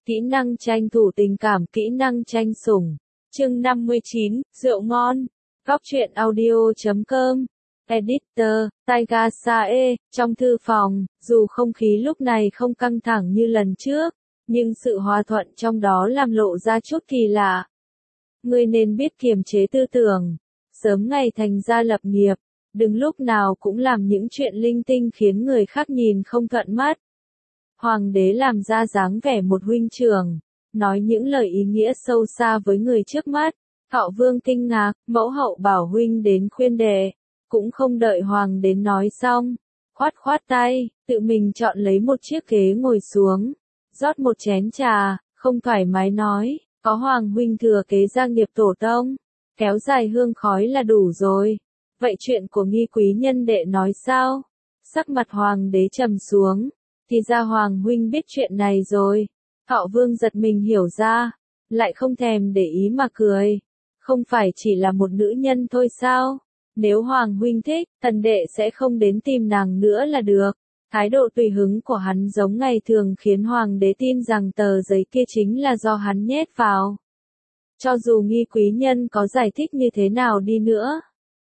Kỹ năng tranh thủ tình cảm, kỹ năng tranh sủng. Chương 59, rượu ngon. Góc truyện audio.com. Editor, Taiga Sae. Trong thư phòng, dù không khí lúc này không căng thẳng như lần trước, nhưng sự hòa thuận trong đó làm lộ ra chút kỳ lạ. Ngươi nên biết kiềm chế tư tưởng, sớm ngày thành gia lập nghiệp, đừng lúc nào cũng làm những chuyện linh tinh khiến người khác nhìn không thuận mắt. Hoàng đế làm ra dáng vẻ một huynh trưởng, nói những lời ý nghĩa sâu xa với người trước mắt. Thọ Vương kinh ngạc, mẫu hậu bảo huynh đến khuyên đệ, cũng không đợi hoàng đế nói xong, khoát khoát tay, tự mình chọn lấy một chiếc ghế ngồi xuống, rót một chén trà, không thoải mái nói, có hoàng huynh thừa kế gia nghiệp tổ tông, kéo dài hương khói là đủ rồi. Vậy chuyện của Nghi quý nhân đệ nói sao? Sắc mặt hoàng đế trầm xuống, thì ra hoàng huynh biết chuyện này rồi. Thọ Vương giật mình hiểu ra, lại không thèm để ý mà cười. Không phải chỉ là một nữ nhân thôi sao? Nếu hoàng huynh thích, thần đệ sẽ không đến tìm nàng nữa là được. Thái độ tùy hứng của hắn giống ngày thường khiến hoàng đế tin rằng tờ giấy kia chính là do hắn nhét vào. Cho dù Nghi quý nhân có giải thích như thế nào đi nữa,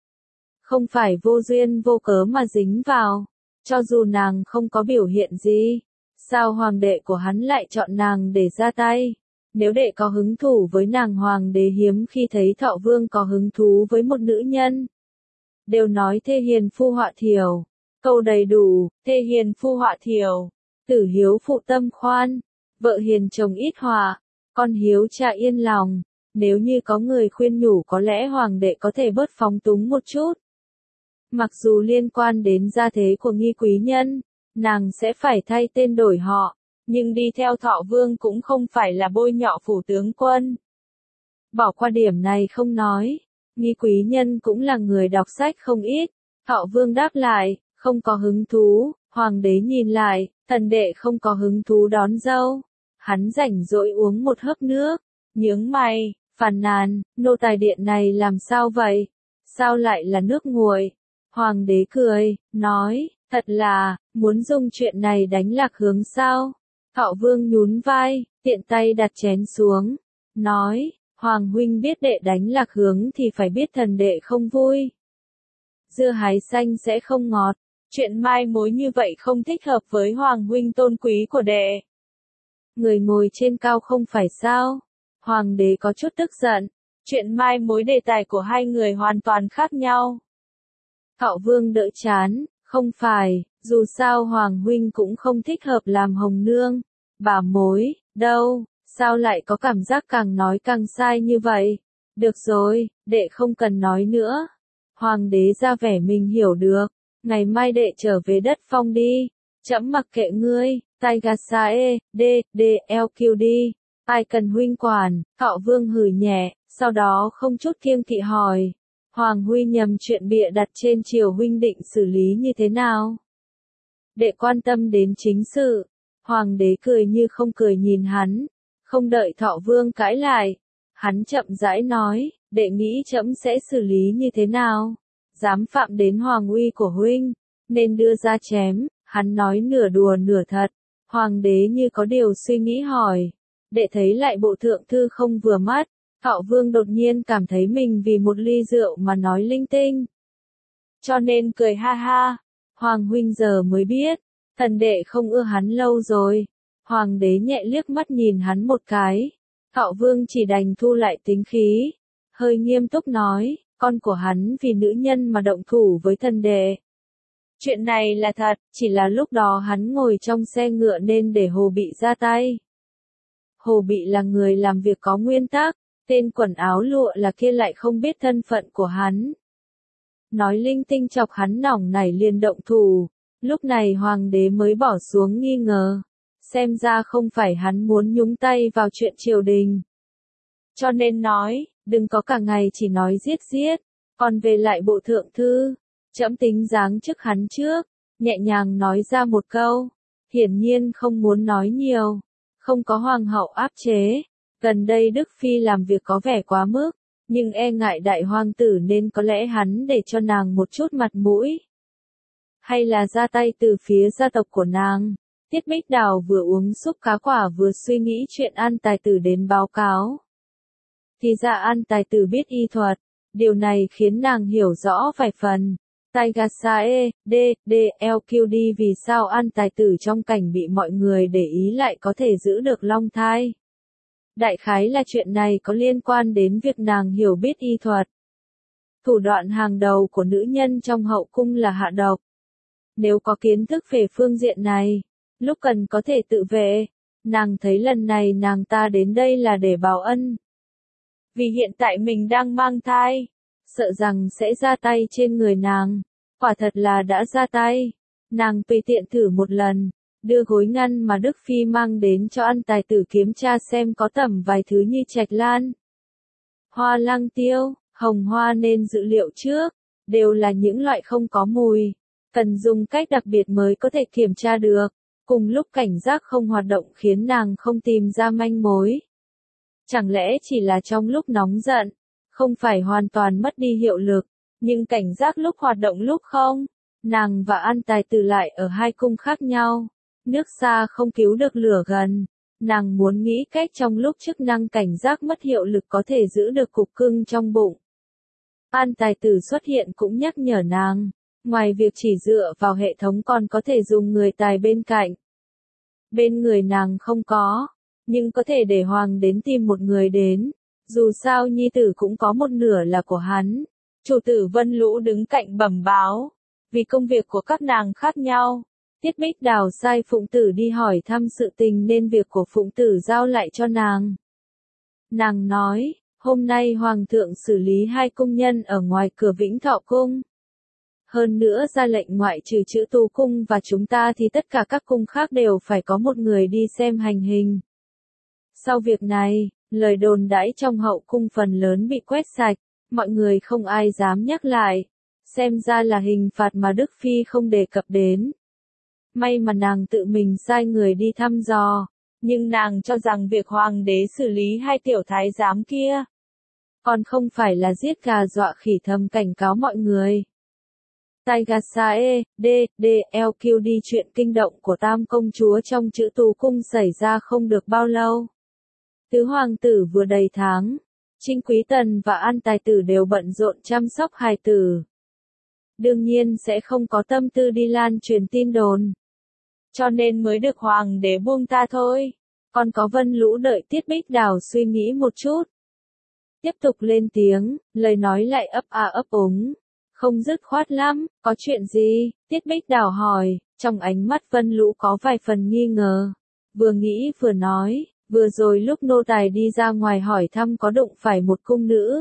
không phải vô duyên vô cớ mà dính vào. Cho dù nàng không có biểu hiện gì, sao hoàng đệ của hắn lại chọn nàng để ra tay? Nếu đệ có hứng thú với nàng, hoàng đế hiếm khi thấy Thọ Vương có hứng thú với một nữ nhân. Đều nói thê hiền phu họa thiểu, câu đầy đủ, thê hiền phu họa thiểu, tử hiếu phụ tâm khoan, vợ hiền chồng ít họa, con hiếu cha yên lòng. Nếu như có người khuyên nhủ có lẽ hoàng đệ có thể bớt phóng túng một chút. Mặc dù liên quan đến gia thế của Nghi quý nhân, nàng sẽ phải thay tên đổi họ, nhưng đi theo Thọ Vương cũng không phải là bôi nhọ phủ tướng quân. Bỏ qua điểm này không nói, Nghi quý nhân cũng là người đọc sách không ít. Thọ Vương đáp lại, không có hứng thú. Hoàng đế nhìn lại, thần đệ không có hứng thú đón dâu. Hắn rảnh rỗi uống một hớp nước, nhướng mày, phàn nàn, nô tài điện này làm sao vậy? Sao lại là nước nguội? Hoàng đế cười, nói, thật là, muốn dùng chuyện này đánh lạc hướng sao? Thọ Vương nhún vai, tiện tay đặt chén xuống, nói, Hoàng huynh biết đệ đánh lạc hướng thì phải biết thần đệ không vui. Dưa hái xanh sẽ không ngọt, chuyện mai mối như vậy không thích hợp với Hoàng huynh tôn quý của đệ. Người ngồi trên cao không phải sao? Hoàng đế có chút tức giận, chuyện mai mối đề tài của hai người hoàn toàn khác nhau. Thọ Vương đỡ chán, không phải, dù sao Hoàng huynh cũng không thích hợp làm hồng nương, bà mối, đâu, sao lại có cảm giác càng nói càng sai như vậy? Được rồi, đệ không cần nói nữa. Hoàng đế ra vẻ mình hiểu được, ngày mai đệ trở về đất phong đi, trẫm mặc kệ ngươi, Taiga Sae, DLQ đi, ai cần huynh quản. Thọ Vương hừ nhẹ, sau đó không chút kiêng kỵ hỏi. Hoàng huynh nhầm chuyện bịa đặt trên triều huynh định xử lý như thế nào? Đệ quan tâm đến chính sự. Hoàng đế cười như không cười nhìn hắn, không đợi Thọ Vương cãi lại. Hắn chậm rãi nói, đệ nghĩ trẫm sẽ xử lý như thế nào? Dám phạm đến hoàng uy của huynh, nên đưa ra chém. Hắn nói nửa đùa nửa thật. Hoàng đế như có điều suy nghĩ hỏi, đệ thấy lại bộ thượng thư không vừa mắt. Thọ Vương đột nhiên cảm thấy mình vì một ly rượu mà nói linh tinh, cho nên cười ha ha. Hoàng huynh giờ mới biết, thần đệ không ưa hắn lâu rồi. Hoàng đế nhẹ liếc mắt nhìn hắn một cái. Thọ Vương chỉ đành thu lại tính khí, hơi nghiêm túc nói, con của hắn vì nữ nhân mà động thủ với thần đệ. Chuyện này là thật, chỉ là lúc đó hắn ngồi trong xe ngựa nên để Hồ Bị ra tay. Hồ Bị là người làm việc có nguyên tắc, tên quần áo lụa là kia lại không biết thân phận của hắn. Nói linh tinh chọc hắn nỏng nảy liền động thủ, lúc này hoàng đế mới bỏ xuống nghi ngờ. Xem ra không phải hắn muốn nhúng tay vào chuyện triều đình. Cho nên nói, đừng có cả ngày chỉ nói giết giết, còn về lại bộ thượng thư. Trẫm tính giáng chức hắn trước, nhẹ nhàng nói ra một câu, hiển nhiên không muốn nói nhiều, không có hoàng hậu áp chế. Gần đây Đức Phi làm việc có vẻ quá mức, nhưng e ngại đại hoàng tử nên có lẽ hắn để cho nàng một chút mặt mũi. Hay là ra tay từ phía gia tộc của nàng, Tiết Bích Đào vừa uống súp cá quả vừa suy nghĩ chuyện An Tài Tử đến báo cáo. Thì ra An Tài Tử biết y thuật, điều này khiến nàng hiểu rõ vài phần. Taigasae, DLQD vì sao An Tài Tử trong cảnh bị mọi người để ý lại có thể giữ được long thai. Đại khái là chuyện này có liên quan đến việc nàng hiểu biết y thuật. Thủ đoạn hàng đầu của nữ nhân trong hậu cung là hạ độc. Nếu có kiến thức về phương diện này, lúc cần có thể tự vệ, nàng thấy lần này nàng ta đến đây là để báo ân. Vì hiện tại mình đang mang thai, sợ rằng sẽ ra tay trên người nàng, quả thật là đã ra tay. Nàng tùy tiện thử một lần, đưa gối ngăn mà Đức Phi mang đến cho An Tài Tử kiểm tra xem có tẩm vài thứ như trạch lan, hoa lăng tiêu, hồng hoa nên dự liệu trước, đều là những loại không có mùi, cần dùng cách đặc biệt mới có thể kiểm tra được. Cùng lúc cảnh giác không hoạt động khiến nàng không tìm ra manh mối. Chẳng lẽ chỉ là trong lúc nóng giận, không phải hoàn toàn mất đi hiệu lực, nhưng cảnh giác lúc hoạt động lúc không? Nàng và An Tài Tử lại ở hai cung khác nhau, nước xa không cứu được lửa gần. Nàng muốn nghĩ cách trong lúc chức năng cảnh giác mất hiệu lực có thể giữ được cục cưng trong bụng. An Tài Tử xuất hiện cũng nhắc nhở nàng, ngoài việc chỉ dựa vào hệ thống còn có thể dùng người tài bên cạnh. Bên người nàng không có, nhưng có thể để Hoàng đến tìm một người đến, dù sao nhi tử cũng có một nửa là của hắn. Chủ tử Vân Lũ đứng cạnh bẩm báo, vì công việc của các nàng khác nhau. Tiết Bích Đào sai Phụng Tử đi hỏi thăm sự tình nên việc của Phụng Tử giao lại cho nàng. Nàng nói, hôm nay Hoàng thượng xử lý 2 cung nhân ở ngoài cửa Vĩnh Thọ Cung. Hơn nữa ra lệnh ngoại trừ Chữ Tú Cung và chúng ta thì tất cả các cung khác đều phải có một người đi xem hành hình. Sau việc này, lời đồn đãi trong hậu cung phần lớn bị quét sạch, mọi người không ai dám nhắc lại. Xem ra là hình phạt mà Đức Phi không đề cập đến. May mà nàng tự mình sai người đi thăm dò, nhưng nàng cho rằng việc hoàng đế xử lý 2 tiểu thái giám kia, còn không phải là giết gà dọa khỉ, thầm cảnh cáo mọi người. Taigasae, DLQD chuyện kinh động của Tam công chúa trong Chữ Tú Cung xảy ra không được bao lâu. Tứ hoàng tử vừa đầy tháng, Trinh Quý Tần và An Tài Tử đều bận rộn chăm sóc hài tử. Đương nhiên sẽ không có tâm tư đi lan truyền tin đồn. Cho nên mới được hoàng đế buông tha thôi. Còn có Vân Lũ đợi Tiết Bích Đào suy nghĩ một chút. Tiếp tục lên tiếng, lời nói lại ấp a ấp úng. Không dứt khoát lắm, có chuyện gì? Tiết Bích Đào hỏi, trong ánh mắt Vân Lũ có vài phần nghi ngờ. Vừa nghĩ vừa nói, vừa rồi lúc nô tài đi ra ngoài hỏi thăm có đụng phải một cung nữ.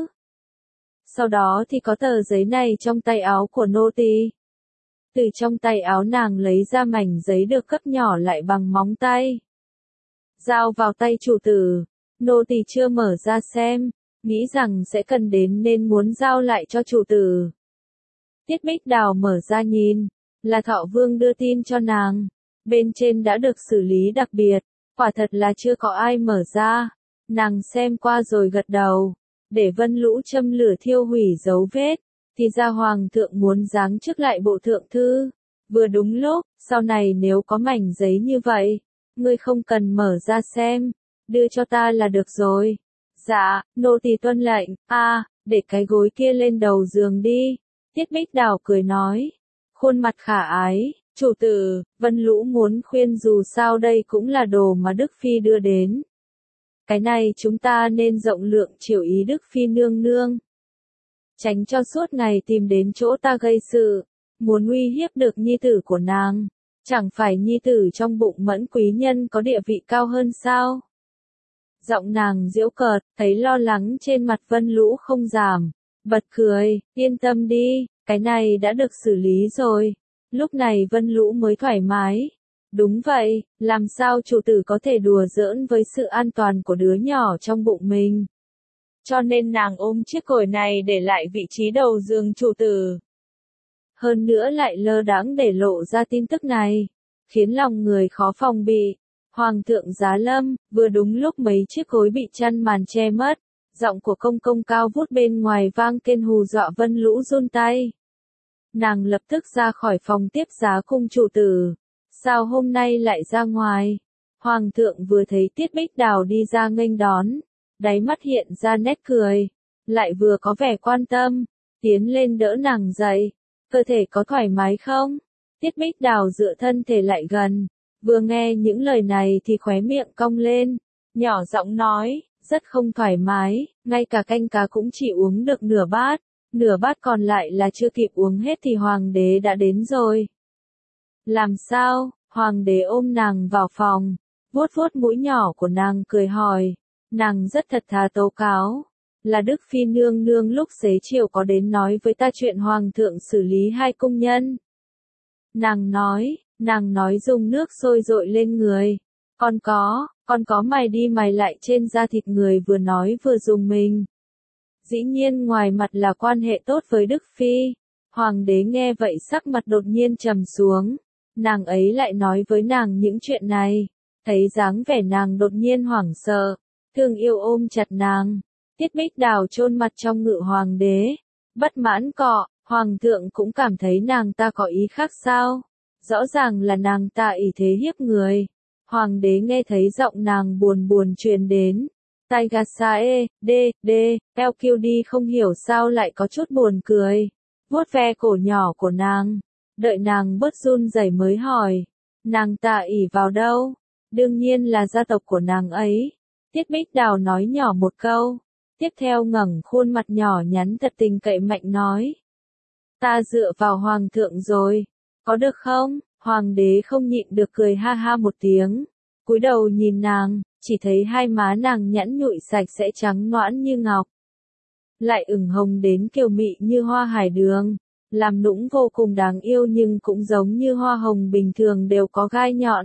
Sau đó thì có tờ giấy này trong tay áo của nô tỳ. Từ trong tay áo nàng lấy ra mảnh giấy được cắt nhỏ lại bằng móng tay. Giao vào tay chủ tử, nô tỳ chưa mở ra xem, nghĩ rằng sẽ cần đến nên muốn giao lại cho chủ tử. Tiết Bích Đào mở ra nhìn, là Thọ Vương đưa tin cho nàng. Bên trên đã được xử lý đặc biệt, quả thật là chưa có ai mở ra. Nàng xem qua rồi gật đầu, để Vân Lũ châm lửa thiêu hủy dấu vết, thì ra hoàng thượng muốn giáng chức lại bộ thượng thư. Vừa đúng lúc, sau này nếu có mảnh giấy như vậy, ngươi không cần mở ra xem, đưa cho ta là được rồi. Dạ, nô tỳ tuân lệnh. Để cái gối kia lên đầu giường đi. Tiết Bích Đào cười nói, khuôn mặt khả ái, chủ tử, Vân Lũ muốn khuyên dù sao đây cũng là đồ mà Đức Phi đưa đến. Cái này chúng ta nên rộng lượng chiều ý Đức Phi nương nương. Tránh cho suốt ngày tìm đến chỗ ta gây sự, muốn uy hiếp được nhi tử của nàng. Chẳng phải nhi tử trong bụng Mẫn quý nhân có địa vị cao hơn sao? Giọng nàng giễu cợt, thấy lo lắng trên mặt Vân Lũ không giảm. Bật cười, yên tâm đi, cái này đã được xử lý rồi. Lúc này Vân Lũ mới thoải mái. Đúng vậy, làm sao chủ tử có thể đùa giỡn với sự an toàn của đứa nhỏ trong bụng mình. Cho nên nàng ôm chiếc gối này để lại vị trí đầu giường chủ tử. Hơn nữa lại lơ đãng để lộ ra tin tức này, khiến lòng người khó phòng bị. Hoàng thượng giá lâm, vừa đúng lúc mấy chiếc gối bị chăn màn che mất. Giọng của công công cao vút bên ngoài vang kên hù dọa Vân Lũ run tay. Nàng lập tức ra khỏi phòng tiếp giá cung chủ tử. Sao hôm nay lại ra ngoài? Hoàng thượng vừa thấy Tiết Bích Đào đi ra nghênh đón, đáy mắt hiện ra nét cười, lại vừa có vẻ quan tâm, tiến lên đỡ nàng dậy. Cơ thể có thoải mái không? Tiết Bích Đào dựa thân thể lại gần, vừa nghe những lời này thì khóe miệng cong lên, nhỏ giọng nói, rất không thoải mái, ngay cả canh cá cũng chỉ uống được nửa bát còn lại là chưa kịp uống hết thì hoàng đế đã đến rồi. Làm sao? Hoàng đế ôm nàng vào phòng, vuốt vuốt mũi nhỏ của nàng cười hỏi, nàng rất thật thà tố cáo, là Đức Phi nương nương lúc xế chiều có đến nói với ta chuyện hoàng thượng xử lý hai cung nhân. Nàng nói dùng nước sôi dội lên người, còn có mày đi mày lại trên da thịt người vừa nói vừa dùng mình. Dĩ nhiên ngoài mặt là quan hệ tốt với Đức Phi. Hoàng đế nghe vậy sắc mặt đột nhiên trầm xuống, nàng ấy lại nói với nàng những chuyện này, thấy dáng vẻ nàng đột nhiên hoảng sợ, thương yêu ôm chặt nàng. Tiết Bích Đào chôn mặt trong ngự hoàng đế, bất mãn cọ, hoàng thượng cũng cảm thấy nàng ta có ý khác sao? Rõ ràng là nàng ta ỷ thế hiếp người. Hoàng đế nghe thấy giọng nàng buồn buồn truyền đến. Taigasae, LQD không hiểu sao lại có chút buồn cười. Vuốt ve cổ nhỏ của nàng. Đợi nàng bớt run rẩy mới hỏi. Nàng ta ỷ vào đâu? Đương nhiên là gia tộc của nàng ấy. Tiết Bích Đào nói nhỏ một câu. Tiếp theo ngẩng khuôn mặt nhỏ nhắn thật tình cậy mạnh nói. Ta dựa vào hoàng thượng rồi. Có được không? Hoàng đế không nhịn được cười ha ha một tiếng. Cúi đầu nhìn nàng, chỉ thấy hai má nàng nhẵn nhụi sạch sẽ trắng nõn như ngọc. Lại ửng hồng đến kiều mị như hoa hải đường. Làm nũng vô cùng đáng yêu nhưng cũng giống như hoa hồng bình thường đều có gai nhọn.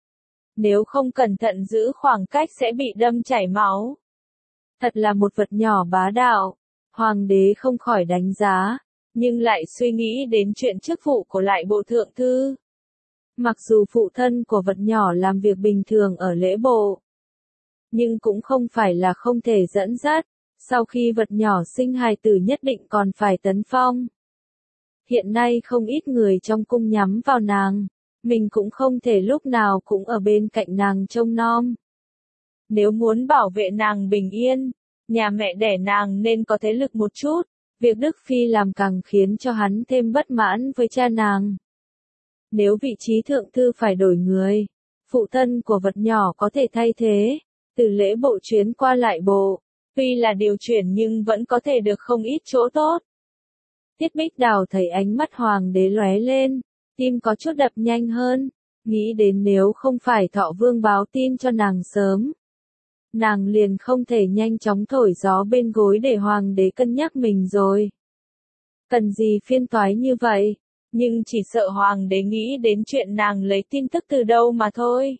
Nếu không cẩn thận giữ khoảng cách sẽ bị đâm chảy máu. Thật là một vật nhỏ bá đạo. Hoàng đế không khỏi đánh giá, nhưng lại suy nghĩ đến chuyện chức vụ của lại bộ thượng thư. Mặc dù phụ thân của vật nhỏ làm việc bình thường ở lễ bộ, nhưng cũng không phải là không thể dẫn dắt, sau khi vật nhỏ sinh hài tử nhất định còn phải tấn phong. Hiện nay không ít người trong cung nhắm vào nàng, mình cũng không thể lúc nào cũng ở bên cạnh nàng trông nom. Nếu muốn bảo vệ nàng bình yên, nhà mẹ đẻ nàng nên có thế lực một chút, việc Đức Phi làm càng khiến cho hắn thêm bất mãn với cha nàng. Nếu vị trí thượng thư phải đổi người, phụ thân của vật nhỏ có thể thay thế, từ lễ bộ chuyến qua lại bộ, tuy là điều chuyển nhưng vẫn có thể được không ít chỗ tốt. Tiết Bích Đào thấy ánh mắt hoàng đế lóe lên, tim có chút đập nhanh hơn, nghĩ đến nếu không phải Thọ Vương báo tin cho nàng sớm, nàng liền không thể nhanh chóng thổi gió bên gối để hoàng đế cân nhắc mình rồi. Cần gì phiên toái như vậy, nhưng chỉ sợ hoàng đế nghĩ đến chuyện nàng lấy tin tức từ đâu mà thôi.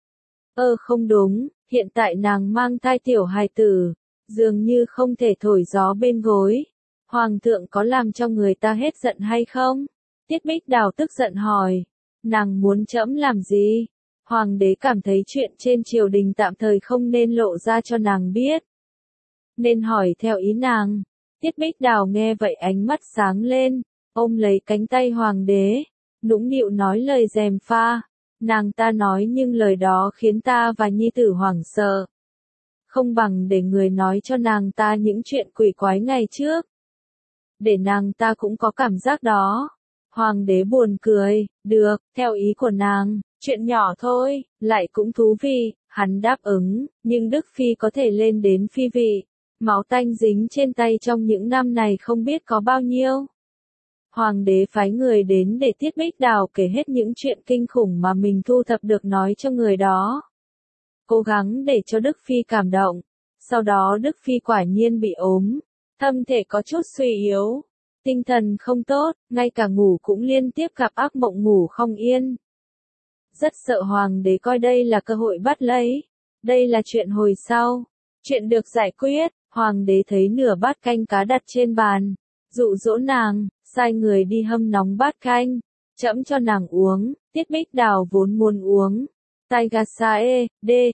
Không đúng, hiện tại nàng mang thai tiểu hài tử, dường như không thể thổi gió bên gối. Hoàng thượng có làm cho người ta hết giận hay không? Tiết Bích Đào tức giận hỏi. Nàng muốn trẫm làm gì? Hoàng đế cảm thấy chuyện trên triều đình tạm thời không nên lộ ra cho nàng biết. Nên hỏi theo ý nàng. Tiết Bích Đào nghe vậy ánh mắt sáng lên, ôm lấy cánh tay hoàng đế, nũng nịu nói lời gièm pha. Nàng ta nói nhưng lời đó khiến ta và nhi tử hoảng sợ. Không bằng để người nói cho nàng ta những chuyện quỷ quái ngày trước. Để nàng ta cũng có cảm giác đó. Hoàng đế buồn cười, được, theo ý của nàng, chuyện nhỏ thôi, lại cũng thú vị, hắn đáp ứng, nhưng Đức Phi có thể lên đến phi vị. Máu tanh dính trên tay trong những năm này không biết có bao nhiêu. Hoàng đế phái người đến để Tiết Bích Đào kể hết những chuyện kinh khủng mà mình thu thập được nói cho người đó. Cố gắng để cho Đức Phi cảm động. Sau đó Đức Phi quả nhiên bị ốm, thân thể có chút suy yếu, tinh thần không tốt, ngay cả ngủ cũng liên tiếp gặp ác mộng ngủ không yên. Rất sợ hoàng đế coi đây là cơ hội bắt lấy. Đây là chuyện hồi sau. Chuyện được giải quyết, hoàng đế thấy nửa bát canh cá đặt trên bàn, dụ dỗ nàng, sai người đi hâm nóng bát canh, chẫm cho nàng uống. Tiết Bích Đào vốn muốn uống Taigasae,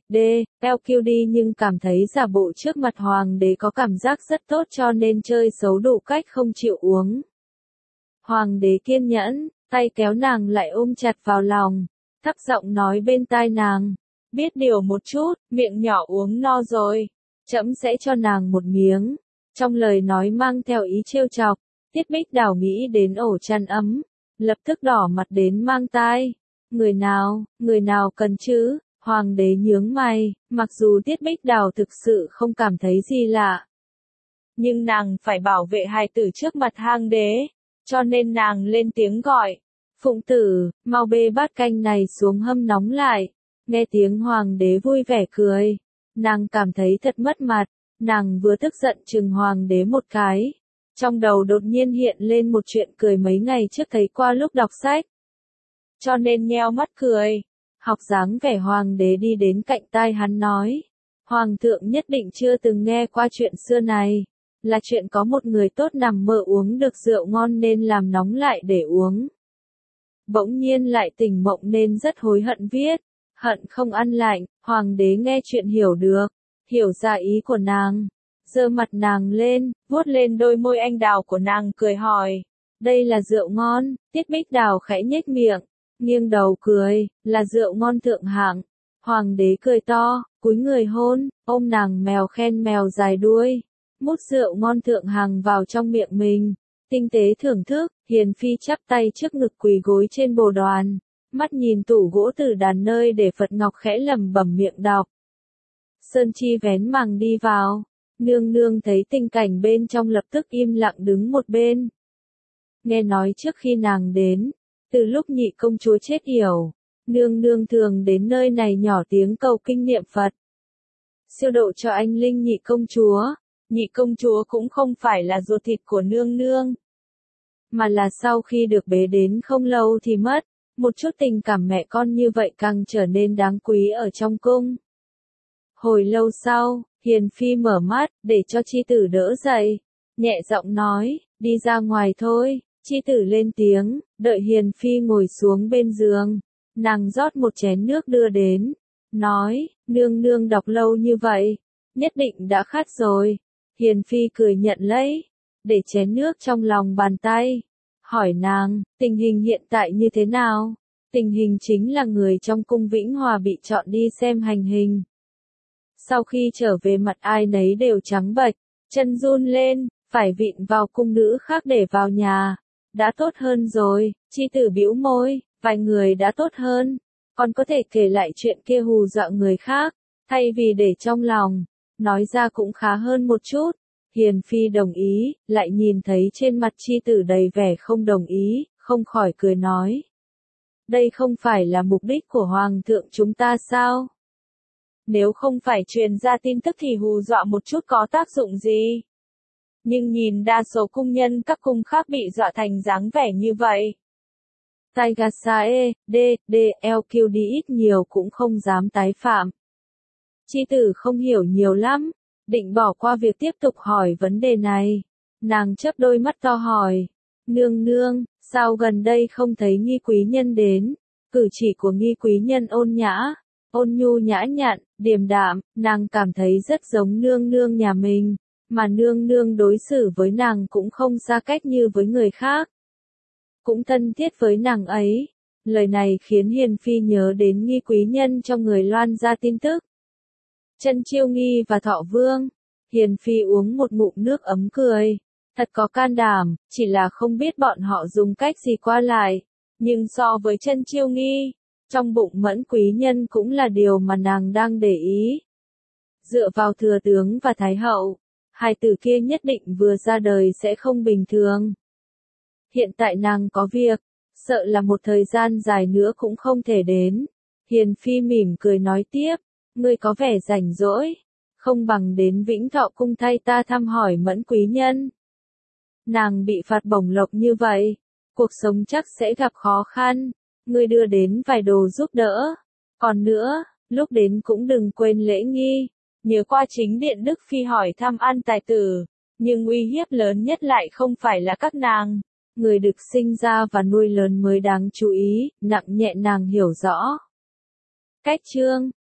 LQD nhưng cảm thấy giả bộ trước mặt hoàng đế có cảm giác rất tốt cho nên chơi xấu đủ cách không chịu uống. Hoàng đế kiên nhẫn, tay kéo nàng lại ôm chặt vào lòng, thấp giọng nói bên tai nàng. Biết điều một chút, miệng nhỏ uống no rồi. Trẫm sẽ cho nàng một miếng. Trong lời nói mang theo ý trêu chọc, Tiết Bích Đào nghĩ đến ổ chăn ấm. Lập tức đỏ mặt đến mang tai. Người nào cần chứ? Hoàng đế nhướng mày, mặc dù Tiết Bích Đào thực sự không cảm thấy gì lạ. Nhưng nàng phải bảo vệ hài tử trước mặt Hang đế, cho nên nàng lên tiếng gọi. Phụng tử, mau bê bát canh này xuống hâm nóng lại. Nghe tiếng hoàng đế vui vẻ cười. Nàng cảm thấy thật mất mặt, nàng vừa tức giận chừng hoàng đế một cái. Trong đầu đột nhiên hiện lên một chuyện cười mấy ngày trước thấy qua lúc đọc sách. Cho nên nheo mắt cười. Học dáng vẻ hoàng đế đi đến cạnh tai hắn nói. Hoàng thượng nhất định chưa từng nghe qua chuyện xưa này. Là chuyện có một người tốt nằm mơ uống được rượu ngon nên làm nóng lại để uống. Bỗng nhiên lại tỉnh mộng nên rất hối hận viết. Hận không ăn lạnh, hoàng đế nghe chuyện hiểu được. Hiểu ra ý của nàng. Giơ mặt nàng lên, vuốt lên đôi môi anh đào của nàng cười hỏi. Đây là rượu ngon, Tiết Bích Đào khẽ nhếch miệng. Nghiêng đầu cười, là rượu ngon thượng hạng. Hoàng đế cười to, cúi người hôn, ôm nàng mèo khen mèo dài đuôi. Mút rượu ngon thượng hạng vào trong miệng mình. Tinh tế thưởng thức, Hiền Phi chắp tay trước ngực quỳ gối trên bồ đoàn. Mắt nhìn tủ gỗ từ đàn nơi để Phật Ngọc khẽ lẩm bẩm miệng đọc. Sơn Chi vén màng đi vào. Nương nương thấy tình cảnh bên trong lập tức im lặng đứng một bên. Nghe nói trước khi nàng đến, từ lúc nhị công chúa chết yểu, nương nương thường đến nơi này nhỏ tiếng cầu kinh niệm Phật. Siêu độ cho anh linh nhị công chúa cũng không phải là ruột thịt của nương nương. Mà là sau khi được bế đến không lâu thì mất, một chút tình cảm mẹ con như vậy càng trở nên đáng quý ở trong cung. Hồi lâu sau, Hiền Phi mở mắt, để cho chi tử đỡ dậy. Nhẹ giọng nói, đi ra ngoài thôi. Chi tử lên tiếng, đợi Hiền Phi ngồi xuống bên giường. Nàng rót một chén nước đưa đến. Nói, nương nương đọc lâu như vậy. Nhất định đã khát rồi. Hiền Phi cười nhận lấy. Để chén nước trong lòng bàn tay. Hỏi nàng, tình hình hiện tại như thế nào? Tình hình chính là người trong cung Vĩnh Hòa bị chọn đi xem hành hình. Sau khi trở về mặt ai nấy đều trắng bệch, chân run lên, phải vịn vào cung nữ khác để vào nhà. Đã tốt hơn rồi, chi tử bĩu môi, vài người đã tốt hơn. Còn có thể kể lại chuyện kia hù dọa người khác, thay vì để trong lòng, nói ra cũng khá hơn một chút. Hiền Phi đồng ý, lại nhìn thấy trên mặt chi tử đầy vẻ không đồng ý, không khỏi cười nói. Đây không phải là mục đích của Hoàng thượng chúng ta sao? Nếu không phải truyền ra tin tức thì hù dọa một chút có tác dụng gì? Nhưng nhìn đa số cung nhân các cung khác bị dọa thành dáng vẻ như vậy. Taigasae, LQD ít nhiều cũng không dám tái phạm. Chi tử không hiểu nhiều lắm, định bỏ qua việc tiếp tục hỏi vấn đề này. Nàng chớp đôi mắt to hỏi, nương nương, sao gần đây không thấy nghi quý nhân đến? Cử chỉ của nghi quý nhân ôn nhã, ôn nhu nhã nhặn, điềm đạm, nàng cảm thấy rất giống nương nương nhà mình, mà nương nương đối xử với nàng cũng không xa cách như với người khác. Cũng thân thiết với nàng ấy. Lời này khiến Hiền Phi nhớ đến nghi quý nhân cho người loan ra tin tức. Chân Chiêu Nghi và Thọ Vương. Hiền Phi uống một ngụm nước ấm cười. Thật có can đảm, chỉ là không biết bọn họ dùng cách gì qua lại. Nhưng so với Chân Chiêu Nghi, trong bụng Mẫn quý nhân cũng là điều mà nàng đang để ý. Dựa vào thừa tướng và thái hậu, hai tử kia nhất định vừa ra đời sẽ không bình thường. Hiện tại nàng có việc, sợ là một thời gian dài nữa cũng không thể đến. Hiền Phi mỉm cười nói tiếp, ngươi có vẻ rảnh rỗi, không bằng đến Vĩnh Thọ cung thay ta thăm hỏi Mẫn quý nhân. Nàng bị phạt bổng lộc như vậy, cuộc sống chắc sẽ gặp khó khăn, ngươi đưa đến vài đồ giúp đỡ. Còn nữa, lúc đến cũng đừng quên lễ nghi, nhớ qua chính điện Đức Phi hỏi thăm an tài tử, nhưng uy hiếp lớn nhất lại không phải là các nàng. Người được sinh ra và nuôi lớn mới đáng chú ý, nặng nhẹ nàng hiểu rõ. Cách chương